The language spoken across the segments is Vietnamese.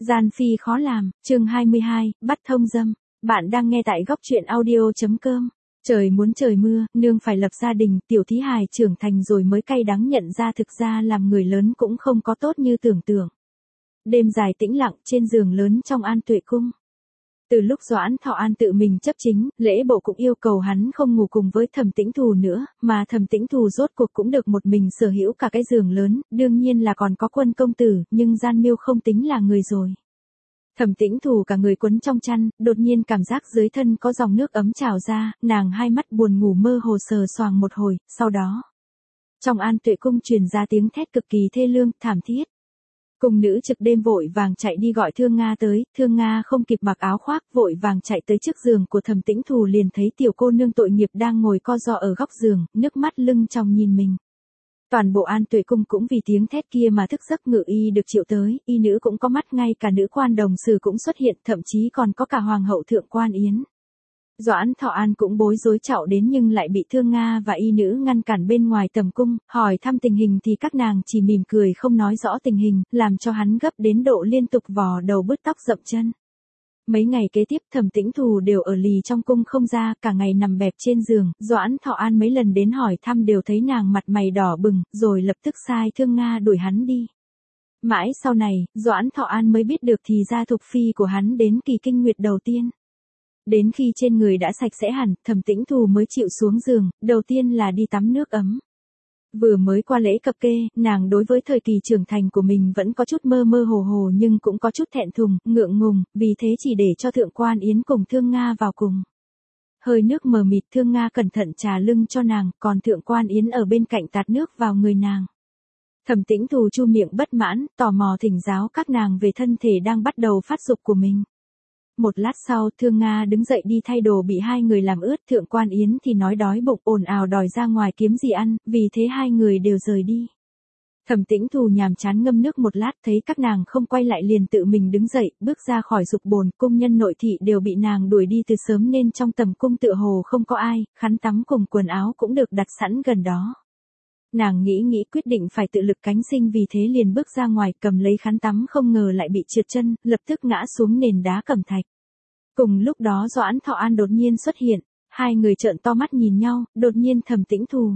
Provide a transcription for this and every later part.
Gian phi khó làm, chương 22, bắt thông dâm. Bạn đang nghe tại góc truyện audio.com. Trời muốn trời mưa, nương phải lập gia đình, tiểu thí hài trưởng thành rồi mới cay đắng nhận ra thực ra làm người lớn cũng không có tốt như tưởng tượng. Đêm dài tĩnh lặng trên giường lớn trong An Tuệ Cung. Từ lúc Doãn Thọ An tự mình chấp chính, lễ bộ cũng yêu cầu hắn không ngủ cùng với Thẩm Tĩnh Thù nữa, mà Thẩm Tĩnh Thù rốt cuộc cũng được một mình sở hữu cả cái giường lớn, đương nhiên là còn có Quân công tử, nhưng Gian Miêu không tính là người rồi. Thẩm Tĩnh Thù cả người quấn trong chăn, đột nhiên cảm giác dưới thân có dòng nước ấm trào ra, nàng hai mắt buồn ngủ mơ hồ sờ soạng một hồi, sau đó. Trong An Tuệ Cung truyền ra tiếng thét cực kỳ thê lương, thảm thiết. Cung nữ trực đêm vội vàng chạy đi gọi Thương Nga tới, Thương Nga không kịp mặc áo khoác, vội vàng chạy tới trước giường của Thẩm Tĩnh Thù liền thấy tiểu cô nương tội nghiệp đang ngồi co ro ở góc giường, nước mắt lưng tròng nhìn mình. Toàn bộ An Tuệ Cung cũng vì tiếng thét kia mà thức giấc. Ngự y được triệu tới, y nữ cũng có mắt, ngay cả nữ quan đồng sử cũng xuất hiện, thậm chí còn có cả hoàng hậu Thượng Quan Yến. Doãn Thọ An cũng bối rối chạy đến nhưng lại bị Thương Nga và y nữ ngăn cản bên ngoài tầm cung, hỏi thăm tình hình thì các nàng chỉ mỉm cười không nói rõ tình hình, làm cho hắn gấp đến độ liên tục vò đầu bứt tóc rậm chân. Mấy ngày kế tiếp Thẩm Tĩnh Thù đều ở lì trong cung không ra, cả ngày nằm bẹp trên giường, Doãn Thọ An mấy lần đến hỏi thăm đều thấy nàng mặt mày đỏ bừng, rồi lập tức sai Thương Nga đuổi hắn đi. Mãi sau này, Doãn Thọ An mới biết được thì ra thuộc phi của hắn đến kỳ kinh nguyệt đầu tiên. Đến khi trên người đã sạch sẽ hẳn, Thẩm Tĩnh Thù mới chịu xuống giường, đầu tiên là đi tắm nước ấm. Vừa mới qua lễ cập kê, nàng đối với thời kỳ trưởng thành của mình vẫn có chút mơ mơ hồ hồ nhưng cũng có chút thẹn thùng, ngượng ngùng, vì thế chỉ để cho Thượng Quan Yến cùng Thương Nga vào cùng. Hơi nước mờ mịt, Thương Nga cẩn thận trà lưng cho nàng, còn Thượng Quan Yến ở bên cạnh tạt nước vào người nàng. Thẩm Tĩnh Thù chu miệng bất mãn, tò mò thỉnh giáo các nàng về thân thể đang bắt đầu phát dục của mình. Một lát sau, Thương Nga đứng dậy đi thay đồ bị hai người làm ướt, Thượng Quan Yến thì nói đói bụng ồn ào đòi ra ngoài kiếm gì ăn, vì thế hai người đều rời đi. Thẩm Tĩnh Thù nhàm chán ngâm nước một lát, thấy các nàng không quay lại liền tự mình đứng dậy, bước ra khỏi dục bồn, cung nhân nội thị đều bị nàng đuổi đi từ sớm nên trong tầm cung tựa hồ không có ai, khăn tắm cùng quần áo cũng được đặt sẵn gần đó. Nàng nghĩ quyết định phải tự lực cánh sinh, vì thế liền bước ra ngoài cầm lấy khăn tắm, không ngờ lại bị trượt chân, lập tức ngã xuống nền đá cẩm thạch. Cùng lúc đó Doãn Thọ An đột nhiên xuất hiện, hai người trợn to mắt nhìn nhau, đột nhiên Thẩm Tĩnh Thù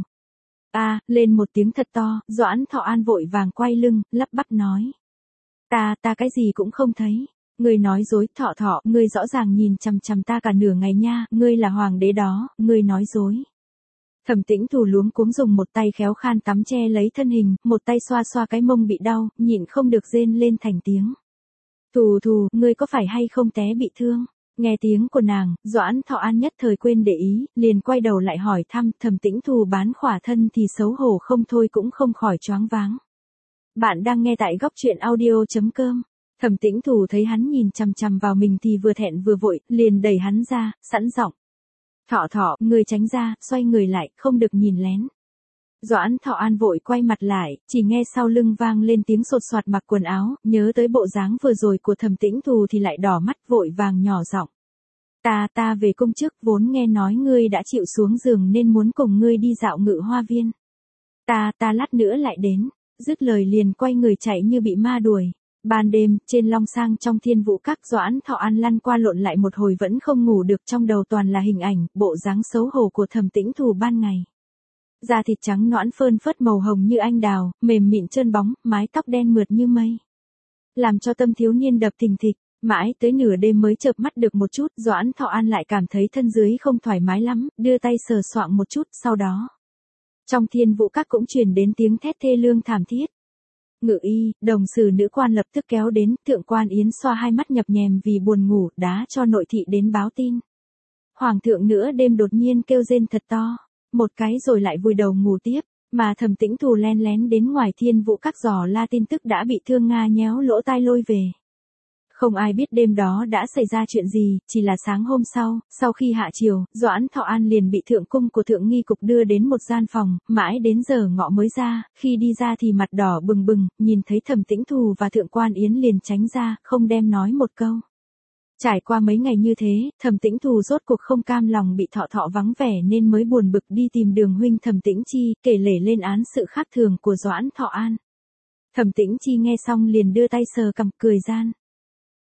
lên một tiếng thật to, Doãn Thọ An vội vàng quay lưng, lắp bắp nói. Ta cái gì cũng không thấy. Ngươi nói dối, Thọ, ngươi rõ ràng nhìn chằm chằm ta cả nửa ngày nha, ngươi là hoàng đế đó, ngươi nói dối. Thẩm Tĩnh Thù luống cuống dùng một tay khéo khăn tắm che lấy thân hình, một tay xoa xoa cái mông bị đau, nhịn không được rên lên thành tiếng. Thù, ngươi có phải hay không té bị thương? Nghe tiếng của nàng, Doãn Thọ An nhất thời quên để ý, liền quay đầu lại hỏi thăm. Thẩm Tĩnh Thù bán khỏa thân thì xấu hổ không thôi cũng không khỏi choáng váng. Bạn đang nghe tại góc truyện audio.com. Thẩm Tĩnh Thù thấy hắn nhìn chằm chằm vào mình thì vừa thẹn vừa vội, liền đẩy hắn ra, sẵn giọng. Thọ, ngươi tránh ra, xoay người lại, không được nhìn lén. Doãn Thọ An vội quay mặt lại, chỉ nghe sau lưng vang lên tiếng sột soạt mặc quần áo, nhớ tới bộ dáng vừa rồi của Thẩm Tĩnh Thù thì lại đỏ mắt, vội vàng nhỏ giọng. Ta về cung trước, vốn nghe nói ngươi đã chịu xuống giường nên muốn cùng ngươi đi dạo Ngự Hoa Viên. Ta lát nữa lại đến, dứt lời liền quay người chạy như bị ma đuổi. Ban đêm, trên long sang trong Thiên Vũ Các, Doãn Thọ An lăn qua lộn lại một hồi vẫn không ngủ được, trong đầu toàn là hình ảnh, bộ dáng xấu hổ của Thẩm Tĩnh Thù ban ngày. Da thịt trắng nõn phơn phớt màu hồng như anh đào, mềm mịn trơn bóng, mái tóc đen mượt như mây. Làm cho tâm thiếu niên đập thình thịch, mãi tới nửa đêm mới chợp mắt được một chút, Doãn Thọ An lại cảm thấy thân dưới không thoải mái lắm, đưa tay sờ soạng một chút, sau đó. Trong Thiên Vũ Các cũng truyền đến tiếng thét thê lương thảm thiết. Ngự y, đồng sử nữ quan lập tức kéo đến, Thượng Quan Yến xoa hai mắt nhập nhèm vì buồn ngủ, đá cho nội thị đến báo tin. Hoàng thượng nửa đêm đột nhiên kêu rên thật to, một cái rồi lại vùi đầu ngủ tiếp, mà Thẩm Tĩnh Thù len lén đến ngoài Thiên Vũ Các dò la tin tức đã bị Thương Nga nhéo lỗ tai lôi về. Không ai biết đêm đó đã xảy ra chuyện gì, chỉ là sáng hôm sau khi hạ triều, Doãn Thọ An liền bị thượng cung của thượng nghi cục đưa đến một gian phòng, mãi đến giờ ngọ mới ra, khi đi ra thì mặt đỏ bừng bừng, nhìn thấy Thẩm Tĩnh Thù và Thượng Quan Yến liền tránh ra, không đem nói một câu. Trải qua mấy ngày như thế, Thẩm Tĩnh Thù rốt cuộc không cam lòng bị Thọ vắng vẻ nên mới buồn bực đi tìm Đường huynh Thẩm Tĩnh Chi, kể lể lên án sự khác thường của Doãn Thọ An. Thẩm Tĩnh Chi nghe xong liền đưa tay sờ cằm cười gian.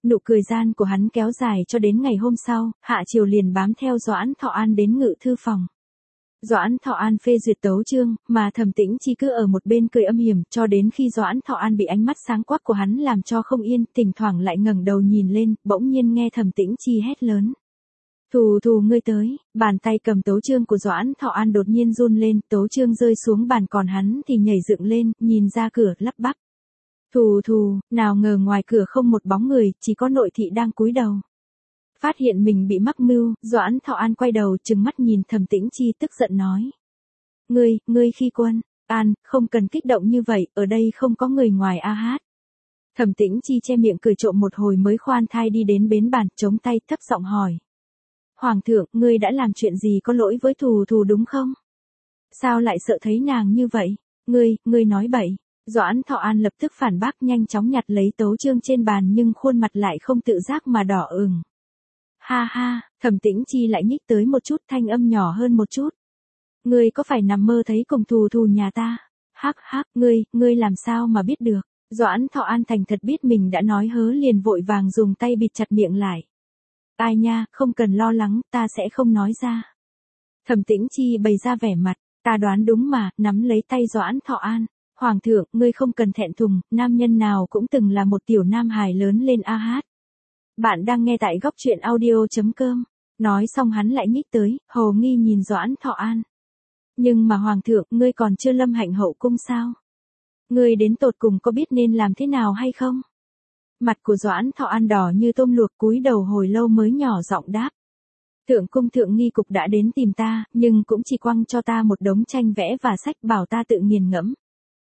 Nụ cười gian của hắn kéo dài cho đến ngày hôm sau, Hạ Triều liền bám theo Doãn Thọ An đến ngự thư phòng. Doãn Thọ An phê duyệt tấu chương, mà Thẩm Tĩnh Chi cứ ở một bên cười âm hiểm, cho đến khi Doãn Thọ An bị ánh mắt sáng quắc của hắn làm cho không yên, thỉnh thoảng lại ngẩng đầu nhìn lên, bỗng nhiên nghe Thẩm Tĩnh Chi hét lớn. Thù thù ngươi tới, bàn tay cầm tấu chương của Doãn Thọ An đột nhiên run lên, tấu chương rơi xuống bàn còn hắn thì nhảy dựng lên, nhìn ra cửa lắp bắp. Thù thù, nào ngờ ngoài cửa không một bóng người, chỉ có nội thị đang cúi đầu. Phát hiện mình bị mắc mưu, Doãn Thọ An quay đầu trừng mắt nhìn Thẩm Tĩnh Chi tức giận nói. Ngươi khi quân, An, không cần kích động như vậy, ở đây không có người ngoài a hát. Thẩm Tĩnh Chi che miệng cười trộm một hồi mới khoan thai đi đến bến bàn, chống tay thấp giọng hỏi. Hoàng thượng, ngươi đã làm chuyện gì có lỗi với thù thù đúng không? Sao lại sợ thấy nàng như vậy? Ngươi nói bậy. Doãn Thọ An lập tức phản bác nhanh chóng nhặt lấy tấu chương trên bàn nhưng khuôn mặt lại không tự giác mà đỏ ửng. Ha ha, Thẩm Tĩnh Chi lại nhích tới một chút thanh âm nhỏ hơn một chút. Ngươi có phải nằm mơ thấy cùng thù thù nhà ta? Hắc hắc, ngươi làm sao mà biết được? Doãn Thọ An thành thật biết mình đã nói hớ liền vội vàng dùng tay bịt chặt miệng lại. Ai nha, không cần lo lắng, ta sẽ không nói ra. Thẩm Tĩnh Chi bày ra vẻ mặt, ta đoán đúng mà, nắm lấy tay Doãn Thọ An. Hoàng thượng, ngươi không cần thẹn thùng, nam nhân nào cũng từng là một tiểu nam hài lớn lên a hát. Bạn đang nghe tại góc truyện audio.com. Nói xong hắn lại nhích tới, hồ nghi nhìn Doãn Thọ An. Nhưng mà hoàng thượng, ngươi còn chưa lâm hạnh hậu cung sao? Ngươi đến tột cùng có biết nên làm thế nào hay không? Mặt của Doãn Thọ An đỏ như tôm luộc, cúi đầu hồi lâu mới nhỏ giọng đáp. Thượng cung thượng nghi cục đã đến tìm ta, nhưng cũng chỉ quăng cho ta một đống tranh vẽ và sách bảo ta tự nghiền ngẫm.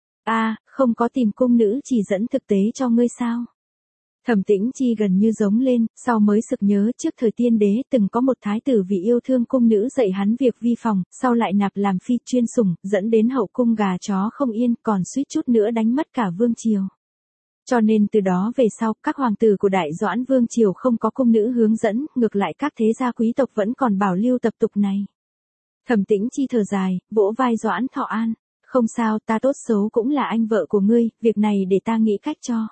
Không có tìm cung nữ chỉ dẫn thực tế cho ngươi sao? Thẩm Tĩnh Chi gần như giống lên, sau mới sực nhớ trước thời Tiên Đế từng có một thái tử vì yêu thương cung nữ dạy hắn việc vi phòng, sau lại nạp làm phi chuyên sủng, dẫn đến hậu cung gà chó không yên, còn suýt chút nữa đánh mất cả vương triều. Cho nên từ đó về sau, các hoàng tử của Đại Doãn vương triều không có cung nữ hướng dẫn, ngược lại các thế gia quý tộc vẫn còn bảo lưu tập tục này. Thẩm Tĩnh Chi thở dài, vỗ vai Doãn Thọ An. Không sao, ta tốt xấu cũng là anh vợ của ngươi, việc này để ta nghĩ cách cho.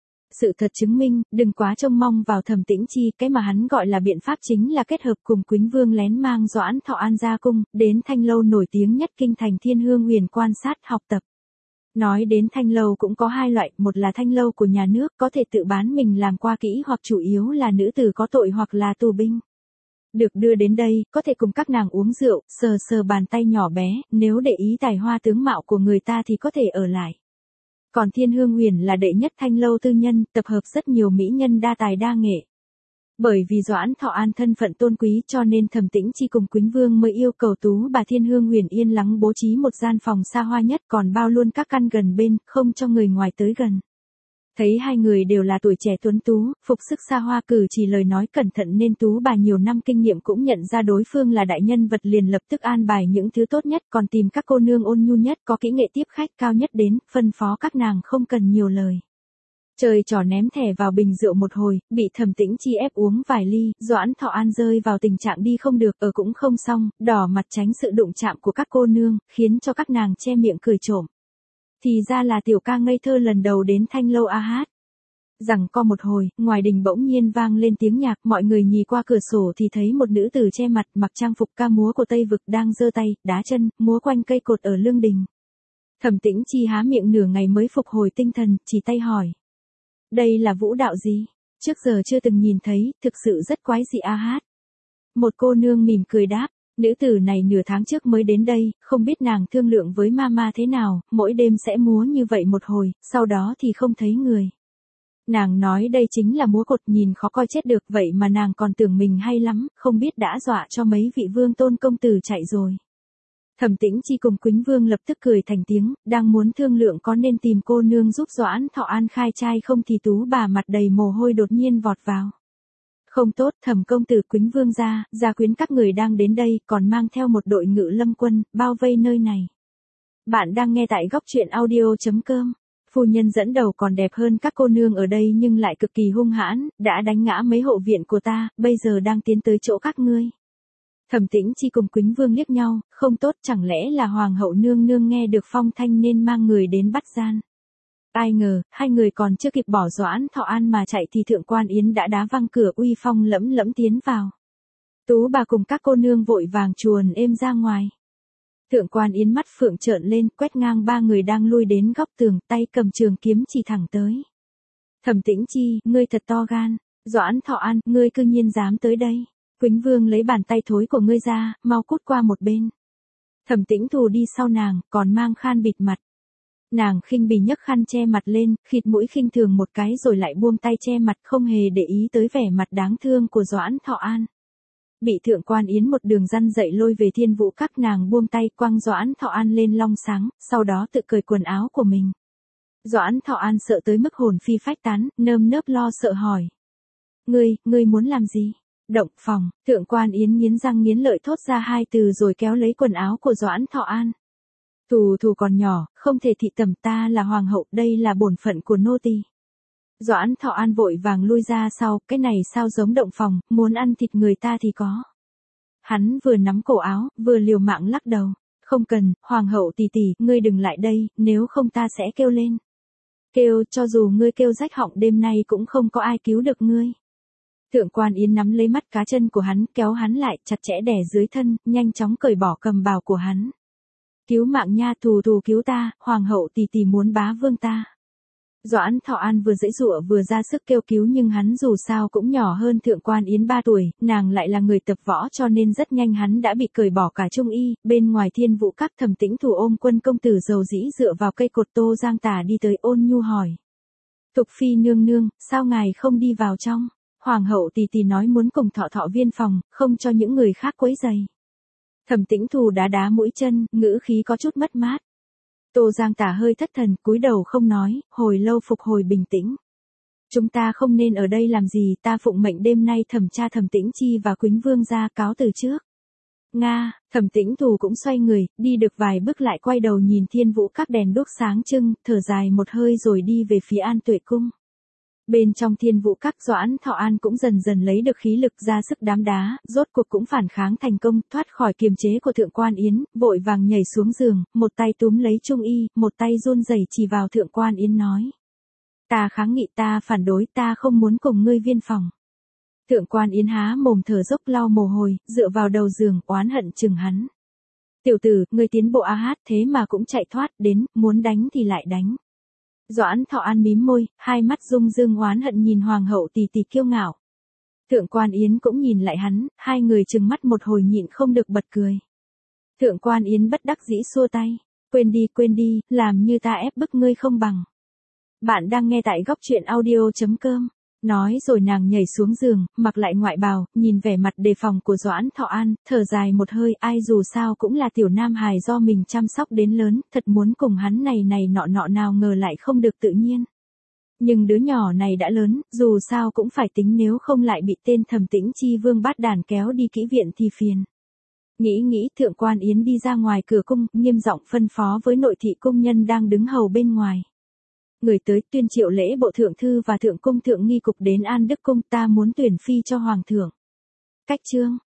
Sự thật chứng minh, đừng quá trông mong vào Thẩm Tĩnh Chi, cái mà hắn gọi là biện pháp chính là kết hợp cùng Quýnh Vương lén mang Doãn Thọ An ra cung, đến thanh lâu nổi tiếng nhất kinh thành Thiên Hương Huyền quan sát học tập. Nói đến thanh lâu cũng có hai loại, một là thanh lâu của nhà nước có thể tự bán mình làm qua kỹ hoặc chủ yếu là nữ tử có tội hoặc là tù binh. Được đưa đến đây, có thể cùng các nàng uống rượu, sờ sờ bàn tay nhỏ bé, nếu để ý tài hoa tướng mạo của người ta thì có thể ở lại. Còn Thiên Hương Huyền là đệ nhất thanh lâu tư nhân, tập hợp rất nhiều mỹ nhân đa tài đa nghệ. Bởi vì Doãn Thọ An thân phận tôn quý cho nên Thẩm Tĩnh Chi cùng Quýnh Vương mới yêu cầu tú bà Thiên Hương Huyền yên lắng bố trí một gian phòng xa hoa nhất còn bao luôn các căn gần bên, không cho người ngoài tới gần. Thấy hai người đều là tuổi trẻ tuấn tú, phục sức xa hoa cử chỉ lời nói cẩn thận nên tú bà nhiều năm kinh nghiệm cũng nhận ra đối phương là đại nhân vật liền lập tức an bài những thứ tốt nhất còn tìm các cô nương ôn nhu nhất có kỹ nghệ tiếp khách cao nhất đến, phân phó các nàng không cần nhiều lời. Trời trò ném thẻ vào bình rượu một hồi, bị Thẩm Tĩnh Chi ép uống vài ly, Doãn Thọ An rơi vào tình trạng đi không được, ở cũng không xong, đỏ mặt tránh sự đụng chạm của các cô nương, khiến cho các nàng che miệng cười trộm. Thì ra là tiểu ca ngây thơ lần đầu đến thanh lâu a hát. Rằng co một hồi, ngoài đình bỗng nhiên vang lên tiếng nhạc, mọi người nhìn qua cửa sổ thì thấy một nữ tử che mặt, mặc trang phục ca múa của Tây Vực đang giơ tay, đá chân, múa quanh cây cột ở lương đình. Thẩm Tĩnh Chi há miệng nửa ngày mới phục hồi tinh thần, chỉ tay hỏi. Đây là vũ đạo gì? Trước giờ chưa từng nhìn thấy, thực sự rất quái dị a hát. Một cô nương mỉm cười đáp. Nữ tử này nửa tháng trước mới đến đây, không biết nàng thương lượng với mama thế nào, mỗi đêm sẽ múa như vậy một hồi, sau đó thì không thấy người. Nàng nói đây chính là múa cột nhìn khó coi chết được vậy mà nàng còn tưởng mình hay lắm, không biết đã dọa cho mấy vị vương tôn công tử chạy rồi. Thẩm Tĩnh Chi cùng Quýnh Vương lập tức cười thành tiếng, đang muốn thương lượng có nên tìm cô nương giúp Doãn Thọ An khai trai không thì tú bà mặt đầy mồ hôi đột nhiên vọt vào. Không tốt, Thẩm công tử Quýnh Vương gia quyến các người đang đến đây, còn mang theo một đội ngự lâm quân, bao vây nơi này. Bạn đang nghe tại góc truyện audio.com. Phu nhân dẫn đầu còn đẹp hơn các cô nương ở đây nhưng lại cực kỳ hung hãn, đã đánh ngã mấy hộ viện của ta, bây giờ đang tiến tới chỗ các ngươi. Thẩm Tĩnh Chi cùng Quýnh Vương liếc nhau, không tốt, chẳng lẽ là hoàng hậu nương nương nghe được phong thanh nên mang người đến bắt gian. Ai ngờ, hai người còn chưa kịp bỏ Doãn Thọ An mà chạy thì Thượng Quan Yến đã đá văng cửa uy phong lẫm lẫm tiến vào. Tú bà cùng các cô nương vội vàng chuồn êm ra ngoài. Thượng Quan Yến mắt phượng trợn lên, quét ngang ba người đang lui đến góc tường, tay cầm trường kiếm chỉ thẳng tới. Thẩm Tĩnh Chi, ngươi thật to gan. Doãn Thọ An, ngươi cư nhiên dám tới đây. Quýnh Vương lấy bàn tay thối của ngươi ra, mau cút qua một bên. Thẩm Tĩnh Thù đi sau nàng, còn mang khăn bịt mặt. Nàng khinh bỉ nhấc khăn che mặt lên, khịt mũi khinh thường một cái rồi lại buông tay che mặt, không hề để ý tới vẻ mặt đáng thương của Doãn Thọ An. Bị Thượng Quan Yến một đường răn dậy lôi về Thiên Vũ Các, nàng buông tay quăng Doãn Thọ An lên long sáng, sau đó tự cởi quần áo của mình. Doãn Thọ An sợ tới mức hồn phi phách tán, nơm nớp lo sợ hỏi. Ngươi muốn làm gì? Động phòng. Thượng Quan Yến nghiến răng nghiến lợi thốt ra hai từ rồi kéo lấy quần áo của Doãn Thọ An. Thù còn nhỏ, không thể thị tầm, ta là hoàng hậu, đây là bổn phận của nô tỳ. Doãn Thọ An vội vàng lui ra sau, cái này sao giống động phòng, muốn ăn thịt người ta thì có. Hắn vừa nắm cổ áo, vừa liều mạng lắc đầu. Không cần, hoàng hậu tỷ tỷ, ngươi đừng lại đây, nếu không ta sẽ kêu lên. Kêu, cho dù ngươi kêu rách họng đêm nay cũng không có ai cứu được ngươi. Thượng Quan Yến nắm lấy mắt cá chân của hắn, kéo hắn lại, chặt chẽ đè dưới thân, nhanh chóng cởi bỏ cầm bào của hắn. Cứu mạng nha, Thù cứu ta, hoàng hậu tỷ tỷ muốn bá vương ta. Doãn Thọ An vừa giãy giụa vừa ra sức kêu cứu nhưng hắn dù sao cũng nhỏ hơn Thượng Quan Yến 3 tuổi, nàng lại là người tập võ cho nên rất nhanh hắn đã bị cởi bỏ cả trung y. Bên ngoài Thiên Vũ Các, Thẩm Tĩnh Thù ôm Quân công tử dầu dĩ dựa vào cây cột Tô Giang Tả đi tới, ôn nhu hỏi. Thục phi nương nương, sao ngài không đi vào trong? Hoàng hậu tỷ tỷ nói muốn cùng Thọ viên phòng, không cho những người khác quấy rầy. Thẩm Tĩnh Thù đá mũi chân, ngữ khí có chút mất mát. Tô Giang Tả hơi thất thần, cúi đầu không nói, hồi lâu phục hồi bình tĩnh. Chúng ta không nên ở đây làm gì, ta phụng mệnh đêm nay thẩm tra Thẩm Tĩnh Chi và Quýnh Vương ra, cáo từ trước. Nga, Thẩm Tĩnh Thù cũng xoay người, đi được vài bước lại quay đầu nhìn Thiên Vũ Các đèn đuốc sáng trưng, thở dài một hơi rồi đi về phía An Tuệ Cung. Bên trong Thiên Vũ Các, Doãn Thọ An cũng dần dần lấy được khí lực, ra sức đám đá, rốt cuộc cũng phản kháng thành công, thoát khỏi kiềm chế của Thượng Quan Yến, vội vàng nhảy xuống giường, một tay túm lấy trung y, một tay run rẩy chỉ vào Thượng Quan Yến nói. Ta kháng nghị, ta phản đối, ta không muốn cùng ngươi viên phòng. Thượng Quan Yến há mồm thở dốc lau mồ hôi, dựa vào đầu giường, oán hận chừng hắn. Tiểu tử, ngươi tiến bộ thế mà cũng chạy thoát, đến, muốn đánh thì lại đánh. Doãn Thọ An mím môi, hai mắt rung rưng oán hận nhìn hoàng hậu tỷ tỷ kiêu ngạo. Thượng Quan Yến cũng nhìn lại hắn, hai người trừng mắt một hồi nhịn không được bật cười. Thượng Quan Yến bất đắc dĩ xua tay, quên đi, làm như ta ép bức ngươi không bằng. Bạn đang nghe tại góc truyện audio.com. Nói rồi nàng nhảy xuống giường, mặc lại ngoại bào, nhìn vẻ mặt đề phòng của Doãn Thọ An, thở dài một hơi, ai dù sao cũng là tiểu nam hài do mình chăm sóc đến lớn, thật muốn cùng hắn này nọ nào ngờ lại không được tự nhiên. Nhưng đứa nhỏ này đã lớn, dù sao cũng phải tính, nếu không lại bị tên Thẩm Tĩnh Chi vương bát đàn kéo đi kỹ viện thì phiền. Nghĩ Thượng Quan Yến đi ra ngoài cửa cung, nghiêm giọng phân phó với nội thị cung nhân đang đứng hầu bên ngoài. Người tới tuyên triệu lễ bộ thượng thư và thượng cung thượng nghi cục đến An Đức cung, ta muốn tuyển phi cho hoàng thượng. Cách chương.